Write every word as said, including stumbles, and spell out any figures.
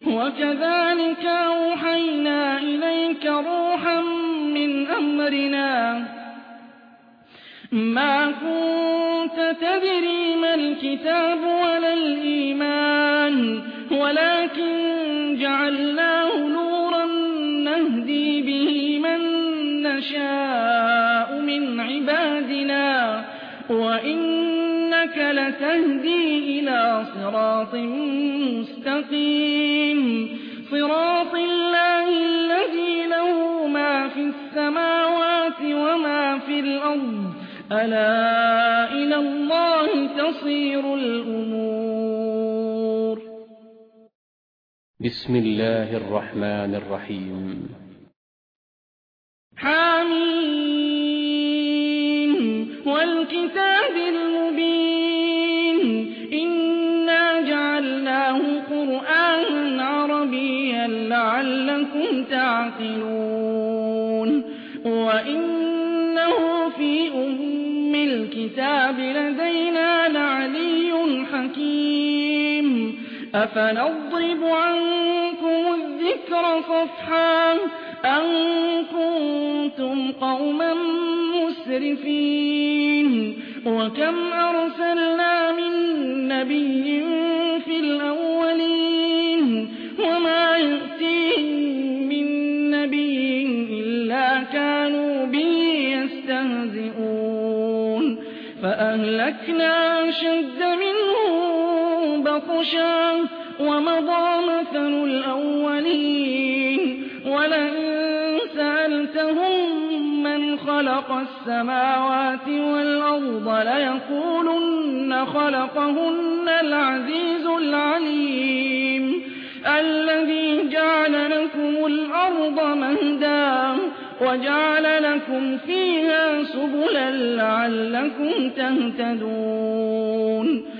وكذلك أوحينا إليك روحا من أمرنا ما كنت تدري ما الكتاب ولا الإيمان ولكن جعلناه نورا نهدي به من نشاء من عبادنا وإنك لتهدي إلى صراط مستقيم صراط الله الذي له ما في السماوات وما في الأرض ألا إلى الله تصير الأمور. بسم الله الرحمن الرحيم. حميم والكتاب المبين إنا جعلناه قرآنا عربيا لعلكم تعقلون وإنه في أم الكتاب لدينا لعلي حكيم أفنضرب عنكم الذكر صفحا أن كنتم قوما مسرفين وكم أرسلنا من نبي في الأولين وما يأتيهم من نبي إلا كانوا به يستهزئون فأهلكنا أشد منهم بطشا ومضى مثل الأولين ولئن سألتهم من خلق السماوات والأرض ليقولن خلقهن العزيز العليم الذي جعل لكم الأرض مهدا وجعل لكم فيها سبلا لعلكم تهتدون